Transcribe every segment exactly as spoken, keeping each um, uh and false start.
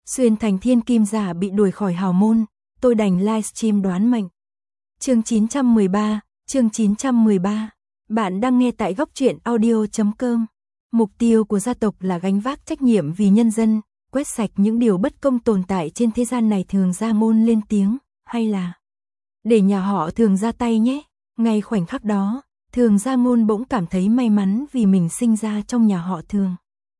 Xuyên thành thiên kim giả bị đuổi khỏi hào môn, tôi đành livestream đoán mệnh. Chương chín trăm mười ba, chương chín trăm mười ba. Bạn đang nghe tại góc truyện audio chấm com. Mục tiêu của gia tộc là gánh vác trách nhiệm vì nhân dân, quét sạch những điều bất công tồn tại trên thế gian này. Thường gia môn lên tiếng, hay là để nhà họ Thường ra tay nhé. Ngay khoảnh khắc đó, Thường gia môn bỗng cảm thấy may mắn vì mình sinh ra trong nhà họ Thường.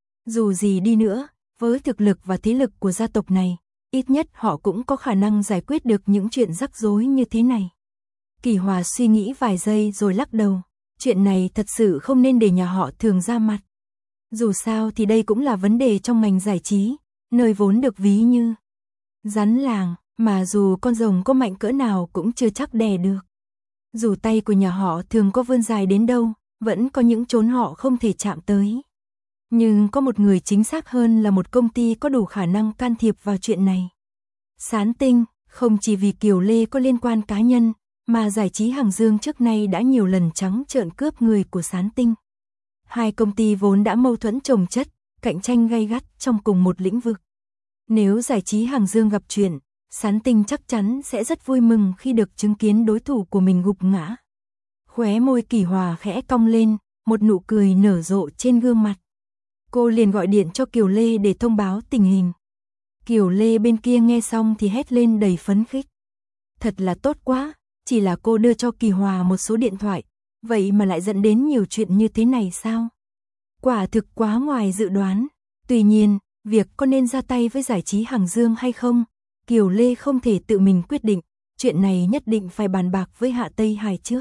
Dù gì đi nữa, với thực lực và thế lực của gia tộc này, ít nhất họ cũng có khả năng giải quyết được những chuyện rắc rối như thế này. Kỳ Hòa suy nghĩ vài giây rồi lắc đầu, chuyện này thật sự không nên để nhà họ Thường ra mặt. Dù sao thì đây cũng là vấn đề trong ngành giải trí, nơi vốn được ví như rắn làng, mà dù con rồng có mạnh cỡ nào cũng chưa chắc đè được. Dù tay của nhà họ Thường có vươn dài đến đâu, vẫn có những chốn họ không thể chạm tới. Nhưng có một người chính xác hơn là một công ty có đủ khả năng can thiệp vào chuyện này. Sán Tinh, không chỉ vì Kiều Lê có liên quan cá nhân, mà giải trí Hàng Dương trước nay đã nhiều lần trắng trợn cướp người của Sán Tinh. Hai công ty vốn đã mâu thuẫn chồng chất, cạnh tranh gay gắt trong cùng một lĩnh vực. Nếu giải trí Hàng Dương gặp chuyện, Sán Tinh chắc chắn sẽ rất vui mừng khi được chứng kiến đối thủ của mình gục ngã. Khóe môi Kỳ Hòa khẽ cong lên, một nụ cười nở rộ trên gương mặt. Cô liền gọi điện cho Kiều Lê để thông báo tình hình. Kiều Lê bên kia nghe xong thì hét lên đầy phấn khích. Thật là tốt quá, chỉ là cô đưa cho Kỳ Hòa một số điện thoại, vậy mà lại dẫn đến nhiều chuyện như thế này sao? Quả thực quá ngoài dự đoán. Tuy nhiên, việc có nên ra tay với giải trí Hàng Dương hay không, Kiều Lê không thể tự mình quyết định, chuyện này nhất định phải bàn bạc với Hạ Tây Hải trước.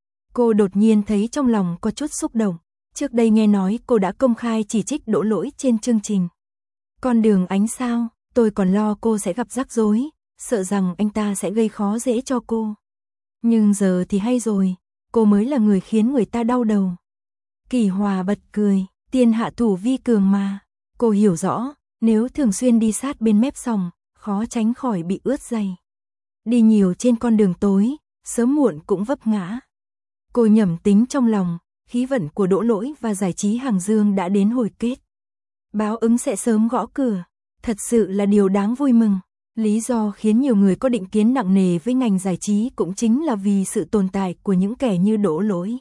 Cô đột nhiên thấy trong lòng có chút xúc động. Trước đây nghe nói cô đã công khai chỉ trích Đỗ Lỗi trên chương trình Con đường ánh sao, tôi còn lo cô sẽ gặp rắc rối, sợ rằng anh ta sẽ gây khó dễ cho cô. Nhưng giờ thì hay rồi, cô mới là người khiến người ta đau đầu. Kỳ Hòa bật cười, tiên hạ thủ vi cường mà. Cô hiểu rõ, nếu thường xuyên đi sát bên mép sòng, khó tránh khỏi bị ướt giày. Đi nhiều trên con đường tối, sớm muộn cũng vấp ngã. Cô nhẩm tính trong lòng, khí vận của Đỗ Lỗi và giải trí Hàng Dương đã đến hồi kết. Báo ứng sẽ sớm gõ cửa, thật sự là điều đáng vui mừng. Lý do khiến nhiều người có định kiến nặng nề với ngành giải trí cũng chính là vì sự tồn tại của những kẻ như Đỗ Lỗi.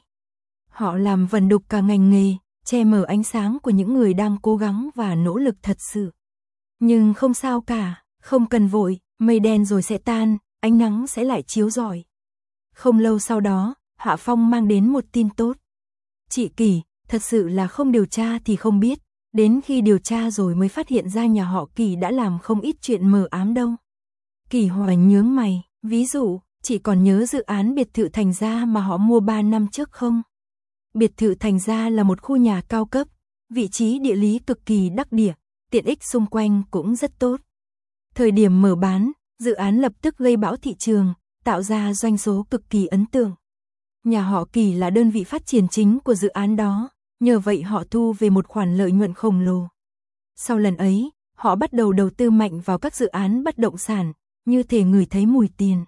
Họ làm vần đục cả ngành nghề, che mờ ánh sáng của những người đang cố gắng và nỗ lực thật sự. Nhưng không sao cả, không cần vội, mây đen rồi sẽ tan, ánh nắng sẽ lại chiếu rọi. Không lâu sau đó, Hạ Phong mang đến một tin tốt. Chị Kỳ, thật sự là không điều tra thì không biết, đến khi điều tra rồi mới phát hiện ra nhà họ Kỳ đã làm không ít chuyện mờ ám đâu. Kỳ Hòa nhướng mày, ví dụ, chị còn nhớ dự án biệt thự Thành Gia mà họ mua ba năm trước không? Biệt thự Thành Gia là một khu nhà cao cấp, vị trí địa lý cực kỳ đắc địa, tiện ích xung quanh cũng rất tốt. Thời điểm mở bán, dự án lập tức gây bão thị trường, tạo ra doanh số cực kỳ ấn tượng. Nhà họ Kỳ là đơn vị phát triển chính của dự án đó, nhờ vậy họ thu về một khoản lợi nhuận khổng lồ. Sau lần ấy, họ bắt đầu đầu tư mạnh vào các dự án bất động sản, như thể ngửi thấy mùi tiền.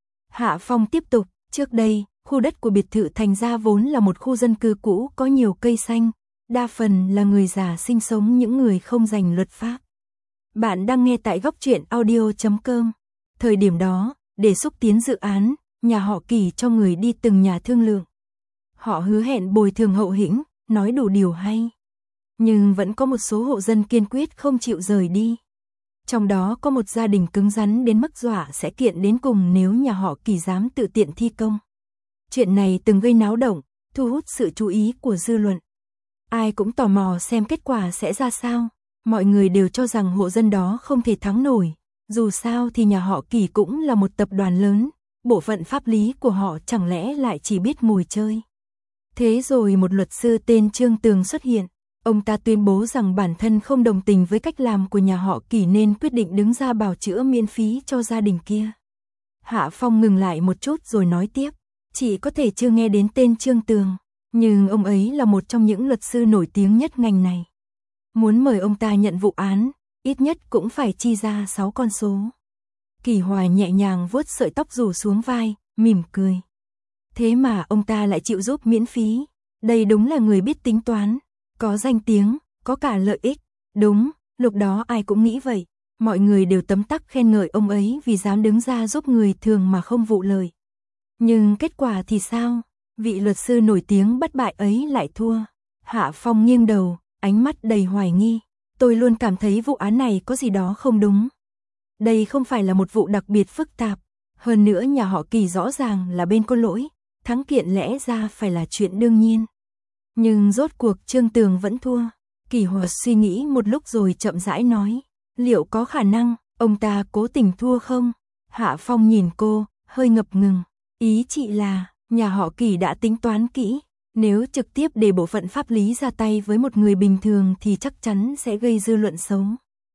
Hạ Phong tiếp tục, trước đây, khu đất của biệt thự Thành Gia vốn là một khu dân cư cũ có nhiều cây xanh, đa phần là người già sinh sống, những người không rành luật pháp. Bạn đang nghe tại góc truyện audio chấm com. Thời điểm đó, để xúc tiến dự án, nhà họ Kỳ cho người đi từng nhà thương lượng. Họ hứa hẹn bồi thường hậu hĩnh, nói đủ điều hay. Nhưng vẫn có một số hộ dân kiên quyết không chịu rời đi. Trong đó có một gia đình cứng rắn đến mức dọa sẽ kiện đến cùng nếu nhà họ Kỳ dám tự tiện thi công. Chuyện này từng gây náo động, thu hút sự chú ý của dư luận. Ai cũng tò mò xem kết quả sẽ ra sao. Mọi người đều cho rằng hộ dân đó không thể thắng nổi. Dù sao thì nhà họ Kỳ cũng là một tập đoàn lớn. Bộ phận pháp lý của họ chẳng lẽ lại chỉ biết ngồi chơi. Thế rồi một luật sư tên Trương Tường xuất hiện. Ông ta tuyên bố rằng bản thân không đồng tình với cách làm của nhà họ Kỳ nên quyết định đứng ra bào chữa miễn phí cho gia đình kia. Hạ Phong ngừng lại một chút rồi nói tiếp. Chị có thể chưa nghe đến tên Trương Tường, nhưng ông ấy là một trong những luật sư nổi tiếng nhất ngành này. Muốn mời ông ta nhận vụ án, ít nhất cũng phải chi ra sáu con số. Kỳ Hòa nhẹ nhàng vuốt sợi tóc rủ xuống vai, mỉm cười. Thế mà ông ta lại chịu giúp miễn phí. Đây đúng là người biết tính toán, có danh tiếng, có cả lợi ích. Đúng, lúc đó ai cũng nghĩ vậy. Mọi người đều tấm tắc khen ngợi ông ấy vì dám đứng ra giúp người thường mà không vụ lời. Nhưng kết quả thì sao? Vị luật sư nổi tiếng bất bại ấy lại thua. Hạ Phong nghiêng đầu, ánh mắt đầy hoài nghi. Tôi luôn cảm thấy vụ án này có gì đó không đúng. Đây không phải là một vụ đặc biệt phức tạp. Hơn nữa nhà họ Kỳ rõ ràng là bên có lỗi. Thắng kiện lẽ ra phải là chuyện đương nhiên. Nhưng rốt cuộc Trương Tường vẫn thua. Kỳ Hòa suy nghĩ một lúc rồi chậm rãi nói. Liệu có khả năng ông ta cố tình thua không? Hạ Phong nhìn cô, hơi ngập ngừng. Ý chị là, nhà họ Kỳ đã tính toán kỹ. Nếu trực tiếp để bộ phận pháp lý ra tay với một người bình thường thì chắc chắn sẽ gây dư luận xấu.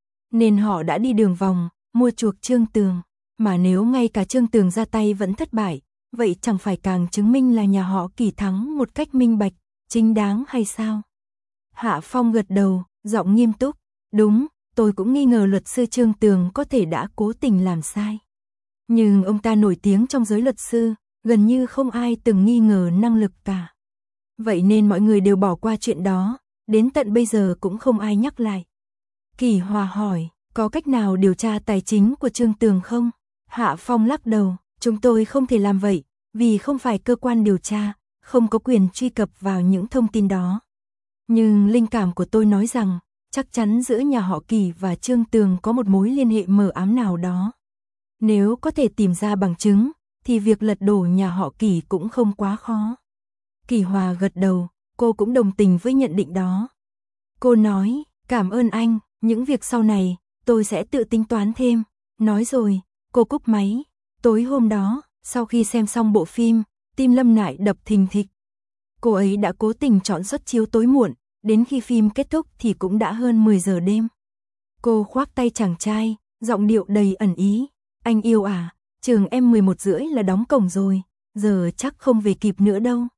Nên họ đã đi đường vòng, mua chuộc Trương Tường. Mà nếu ngay cả Trương Tường ra tay vẫn thất bại, vậy chẳng phải càng chứng minh là nhà họ Kỳ thắng một cách minh bạch, chính đáng hay sao? Hạ Phong gật đầu, giọng nghiêm túc. Đúng, tôi cũng nghi ngờ luật sư Trương Tường có thể đã cố tình làm sai. Nhưng ông ta nổi tiếng trong giới luật sư, gần như không ai từng nghi ngờ năng lực cả. Vậy nên mọi người đều bỏ qua chuyện đó, đến tận bây giờ cũng không ai nhắc lại. Kỳ Hòa hỏi, có cách nào điều tra tài chính của Trương Tường không? Hạ Phong lắc đầu, chúng tôi không thể làm vậy, vì không phải cơ quan điều tra, không có quyền truy cập vào những thông tin đó. Nhưng linh cảm của tôi nói rằng, chắc chắn giữa nhà họ Kỳ và Trương Tường có một mối liên hệ mờ ám nào đó. Nếu có thể tìm ra bằng chứng, thì việc lật đổ nhà họ Kỳ cũng không quá khó. Kỳ Hòa gật đầu, cô cũng đồng tình với nhận định đó. Cô nói, cảm ơn anh, những việc sau này, tôi sẽ tự tính toán thêm. Nói rồi, cô cúp máy. Tối hôm đó, sau khi xem xong bộ phim, tim Lâm Nại đập thình thịch. Cô ấy đã cố tình chọn suất chiếu tối muộn, đến khi phim kết thúc thì cũng đã hơn mười giờ đêm. Cô khoác tay chàng trai, giọng điệu đầy ẩn ý. Anh yêu à, trường em mười một rưỡi là đóng cổng rồi, giờ chắc không về kịp nữa đâu.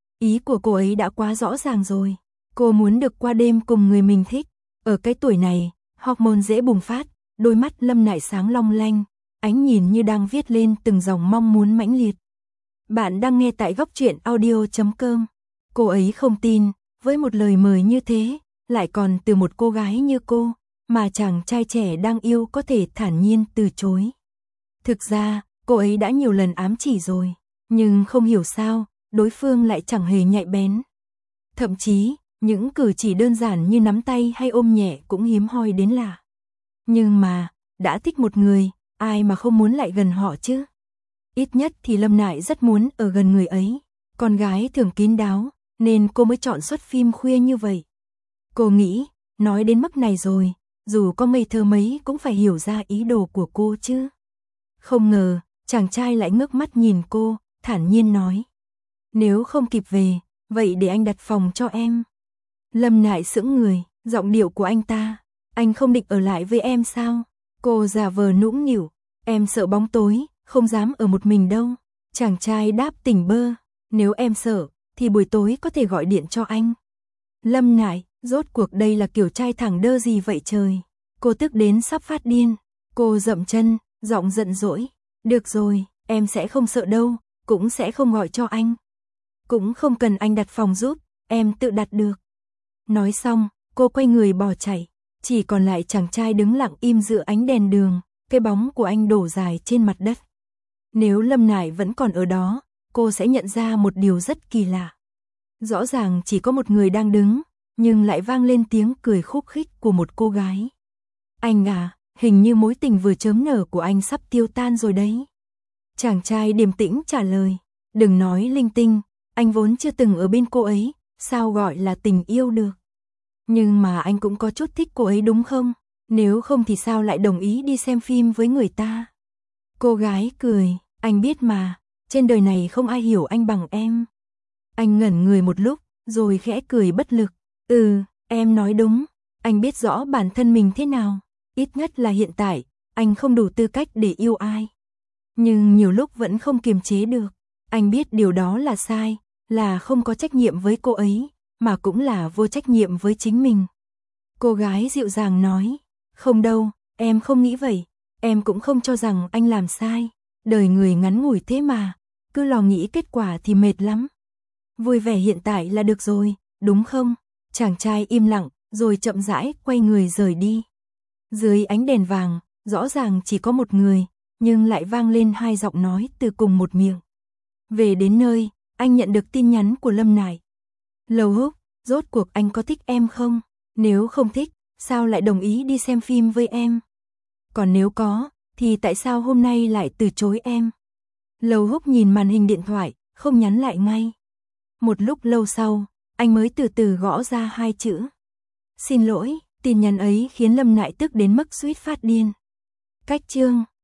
Ý của cô ấy đã quá rõ ràng rồi. Cô muốn được qua đêm cùng người mình thích. Ở cái tuổi này, hormone dễ bùng phát, đôi mắt Lâm Nại sáng long lanh, ánh nhìn như đang viết lên từng dòng mong muốn mãnh liệt. Bạn đang nghe tại góc truyện audio chấm com. Cô ấy không tin, với một lời mời như thế, lại còn từ một cô gái như cô, mà chàng trai trẻ đang yêu có thể thản nhiên từ chối. Thực ra, cô ấy đã nhiều lần ám chỉ rồi, nhưng không hiểu sao, đối phương lại chẳng hề nhạy bén. Thậm chí, những cử chỉ đơn giản như nắm tay hay ôm nhẹ cũng hiếm hoi đến lạ. Nhưng mà, đã thích một người, ai mà không muốn lại gần họ chứ? Ít nhất thì Lâm Nại rất muốn ở gần người ấy. Con gái thường kín đáo, nên cô mới chọn suất phim khuya như vậy. Cô nghĩ, nói đến mức này rồi, dù có ngây thơ mấy cũng phải hiểu ra ý đồ của cô chứ. Không ngờ, chàng trai lại ngước mắt nhìn cô, thản nhiên nói. Nếu không kịp về, vậy để anh đặt phòng cho em. Lâm Nại sững người, giọng điệu của anh ta. Anh không định ở lại với em sao? Cô giả vờ nũng nịu. Em sợ bóng tối, không dám ở một mình đâu. Chàng trai đáp tỉnh bơ. Nếu em sợ, thì buổi tối có thể gọi điện cho anh. Lâm Nại, rốt cuộc đây là kiểu trai thẳng đơ gì vậy trời? Cô tức đến sắp phát điên. Cô dậm chân, giọng giận dỗi. Được rồi, em sẽ không sợ đâu, cũng sẽ không gọi cho anh. Cũng không cần anh đặt phòng giúp, em tự đặt được. Nói xong, cô quay người bỏ chạy. Chỉ còn lại chàng trai đứng lặng im giữa ánh đèn đường, cái bóng của anh đổ dài trên mặt đất. Nếu Lâm Nại vẫn còn ở đó, cô sẽ nhận ra một điều rất kỳ lạ. Rõ ràng chỉ có một người đang đứng, nhưng lại vang lên tiếng cười khúc khích của một cô gái. Anh à, hình như mối tình vừa chớm nở của anh sắp tiêu tan rồi đấy. Chàng trai điềm tĩnh trả lời, đừng nói linh tinh, anh vốn chưa từng ở bên cô ấy, sao gọi là tình yêu được. Nhưng mà anh cũng có chút thích cô ấy đúng không? Nếu không thì sao lại đồng ý đi xem phim với người ta? Cô gái cười, anh biết mà, trên đời này không ai hiểu anh bằng em. Anh ngẩn người một lúc, rồi khẽ cười bất lực. Ừ, em nói đúng, anh biết rõ bản thân mình thế nào. Ít nhất là hiện tại, anh không đủ tư cách để yêu ai. Nhưng nhiều lúc vẫn không kiềm chế được. Anh biết điều đó là sai, là không có trách nhiệm với cô ấy, mà cũng là vô trách nhiệm với chính mình. Cô gái dịu dàng nói, không đâu, em không nghĩ vậy, em cũng không cho rằng anh làm sai. Đời người ngắn ngủi thế mà, cứ lo nghĩ kết quả thì mệt lắm. Vui vẻ hiện tại là được rồi, đúng không? Chàng trai im lặng, rồi chậm rãi quay người rời đi. Dưới ánh đèn vàng, Rõ ràng chỉ có một người, nhưng lại vang lên hai giọng nói từ cùng một miệng. Về đến nơi, anh nhận được tin nhắn của Lâm Nải. Lầu Húc, rốt cuộc anh có thích em không? Nếu không thích, sao lại đồng ý đi xem phim với em? Còn nếu có, thì tại sao hôm nay lại từ chối em? Lầu Húc nhìn màn hình điện thoại, không nhắn lại ngay. Một lúc lâu sau, anh mới từ từ gõ ra hai chữ. Xin lỗi, tin nhắn ấy khiến Lâm Nại tức đến mức suýt phát điên. Cách chương